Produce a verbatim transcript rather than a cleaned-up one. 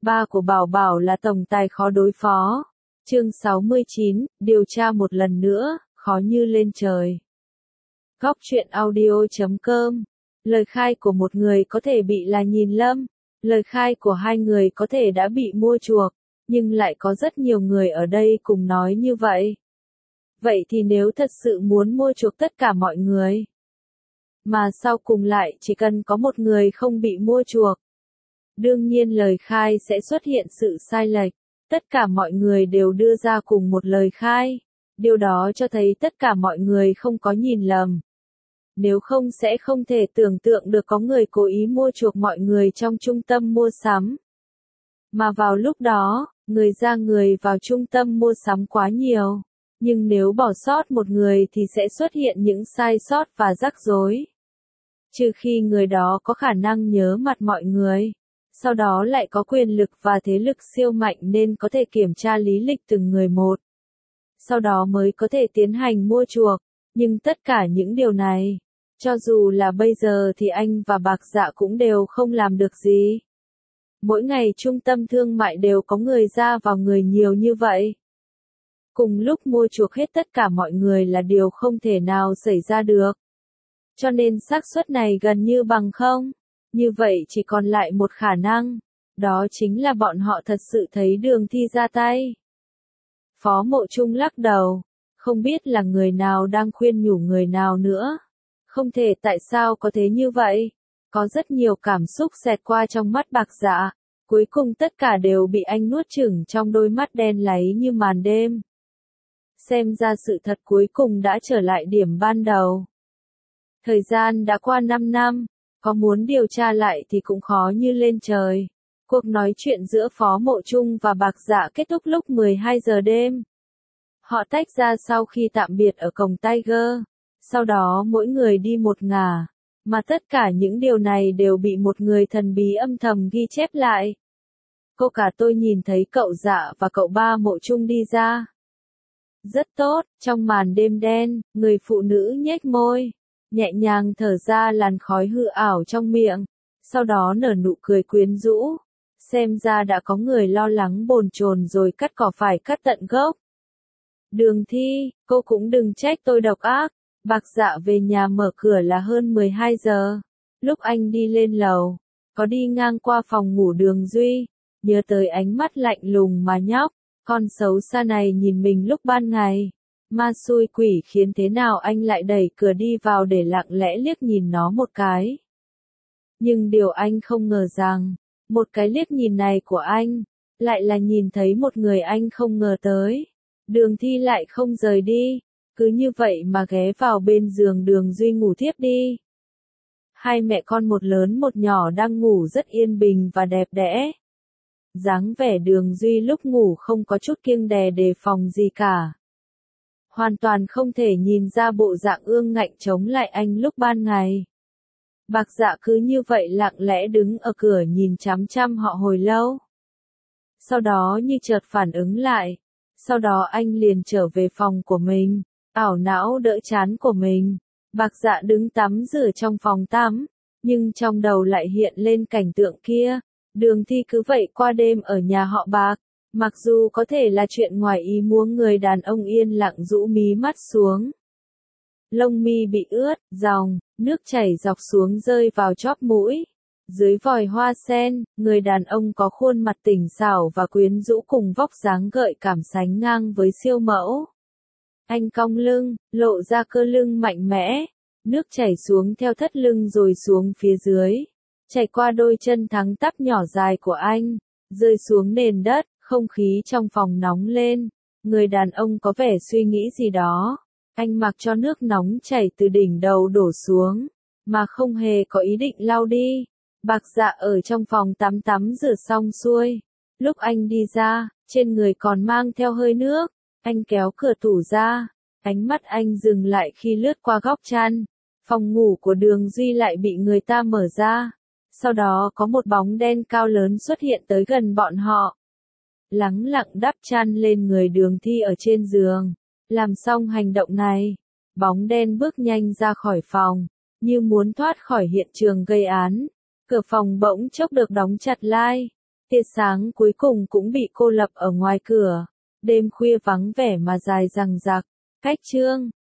Ba của Bảo Bảo là tổng tài khó đối phó. Chương sáu mươi chín, điều tra một lần nữa, khó như lên trời. Góc truyện audio chấm com. Lời khai của một người có thể bị là nhìn lầm, lời khai của hai người có thể đã bị mua chuộc, nhưng lại có rất nhiều người ở đây cùng nói như vậy. Vậy thì nếu thật sự muốn mua chuộc tất cả mọi người, mà sau cùng lại chỉ cần có một người không bị mua chuộc, đương nhiên lời khai sẽ xuất hiện sự sai lệch. Tất cả mọi người đều đưa ra cùng một lời khai. Điều đó cho thấy tất cả mọi người không có nhìn lầm. Nếu không sẽ không thể tưởng tượng được có người cố ý mua chuộc mọi người trong trung tâm mua sắm. Mà vào lúc đó, người ra người vào trung tâm mua sắm quá nhiều. Nhưng nếu bỏ sót một người thì sẽ xuất hiện những sai sót và rắc rối. Trừ khi người đó có khả năng nhớ mặt mọi người. Sau đó lại có quyền lực và thế lực siêu mạnh nên có thể kiểm tra lý lịch từng người một. Sau đó mới có thể tiến hành mua chuộc. Nhưng tất cả những điều này, cho dù là bây giờ thì anh và Bạc Dạ cũng đều không làm được gì. Mỗi ngày trung tâm thương mại đều có người ra vào người nhiều như vậy. Cùng lúc mua chuộc hết tất cả mọi người là điều không thể nào xảy ra được. Cho nên xác suất này gần như bằng không. Như vậy chỉ còn lại một khả năng, đó chính là bọn họ thật sự thấy Đường Thi ra tay. Phó Mộ Trung lắc đầu, không biết là người nào đang khuyên nhủ người nào nữa. Không thể, tại sao có thế như vậy? Có rất nhiều cảm xúc xẹt qua trong mắt Bạc Dạ, cuối cùng tất cả đều bị anh nuốt chửng trong đôi mắt đen láy như màn đêm. Xem ra sự thật cuối cùng đã trở lại điểm ban đầu. Thời gian đã qua năm năm. Có muốn điều tra lại thì cũng khó như lên trời. Cuộc nói chuyện giữa Phó Mộ Trung và Bạc Dạ kết thúc lúc mười hai giờ đêm. Họ tách ra sau khi tạm biệt ở cổng Tiger. Sau đó mỗi người đi một ngả. Mà tất cả những điều này đều bị một người thần bí âm thầm ghi chép lại. Cô cả tôi nhìn thấy cậu Dạ và cậu ba Mộ Trung đi ra. Rất tốt, trong màn đêm đen, người phụ nữ nhếch môi. Nhẹ nhàng thở ra làn khói hư ảo trong miệng, sau đó nở nụ cười quyến rũ. Xem ra đã có người lo lắng bồn chồn rồi cắt cỏ phải cắt tận gốc. Đường Thi, cô cũng đừng trách tôi độc ác. Bạc Dạ về nhà mở cửa là hơn mười hai giờ. Lúc anh đi lên lầu, có đi ngang qua phòng ngủ Đường Duy, nhớ tới ánh mắt lạnh lùng mà nhóc, con xấu xa này nhìn mình lúc ban ngày. Ma xui quỷ khiến thế nào anh lại đẩy cửa đi vào để lặng lẽ liếc nhìn nó một cái. Nhưng điều anh không ngờ rằng, một cái liếc nhìn này của anh, lại là nhìn thấy một người anh không ngờ tới. Đường Thi lại không rời đi, cứ như vậy mà ghé vào bên giường Đường Duy ngủ thiếp đi. Hai mẹ con một lớn một nhỏ đang ngủ rất yên bình và đẹp đẽ. Dáng vẻ Đường Duy lúc ngủ không có chút kiêng dè đề phòng gì cả. Hoàn toàn không thể nhìn ra bộ dạng ương ngạnh chống lại anh lúc ban ngày. Bạc Dạ cứ như vậy lặng lẽ đứng ở cửa nhìn chằm chằm họ hồi lâu. Sau đó như chợt phản ứng lại. Sau đó anh liền trở về phòng của mình, ảo não đỡ trán của mình. Bạc Dạ đứng tắm rửa trong phòng tắm, nhưng trong đầu lại hiện lên cảnh tượng kia. Đường Thi cứ vậy qua đêm ở nhà họ Bạc. Mặc dù có thể là chuyện ngoài ý muốn, người đàn ông yên lặng rũ mí mắt xuống. Lông mi bị ướt, dòng, nước chảy dọc xuống rơi vào chóp mũi. Dưới vòi hoa sen, người đàn ông có khuôn mặt tỉnh xảo và quyến rũ cùng vóc dáng gợi cảm sánh ngang với siêu mẫu. Anh cong lưng, lộ ra cơ lưng mạnh mẽ. Nước chảy xuống theo thắt lưng rồi xuống phía dưới. Chảy qua đôi chân thẳng tắp nhỏ dài của anh, rơi xuống nền đất. Không khí trong phòng nóng lên, người đàn ông có vẻ suy nghĩ gì đó. Anh mặc cho nước nóng chảy từ đỉnh đầu đổ xuống, mà không hề có ý định lau đi. Bạc Dạ ở trong phòng tắm tắm rửa xong xuôi. Lúc anh đi ra, trên người còn mang theo hơi nước. Anh kéo cửa tủ ra, ánh mắt anh dừng lại khi lướt qua góc chăn. Phòng ngủ của Đường Duy lại bị người ta mở ra. Sau đó có một bóng đen cao lớn xuất hiện tới gần bọn họ. Lắng lặng đắp chăn lên người Đường Thi ở trên giường. Làm xong hành động này, bóng đen bước nhanh ra khỏi phòng, như muốn thoát khỏi hiện trường gây án. Cửa phòng bỗng chốc được đóng chặt lại. tia sáng cuối cùng cũng bị cô lập ở ngoài cửa. Đêm khuya vắng vẻ mà dài dằng dặc. Cách chương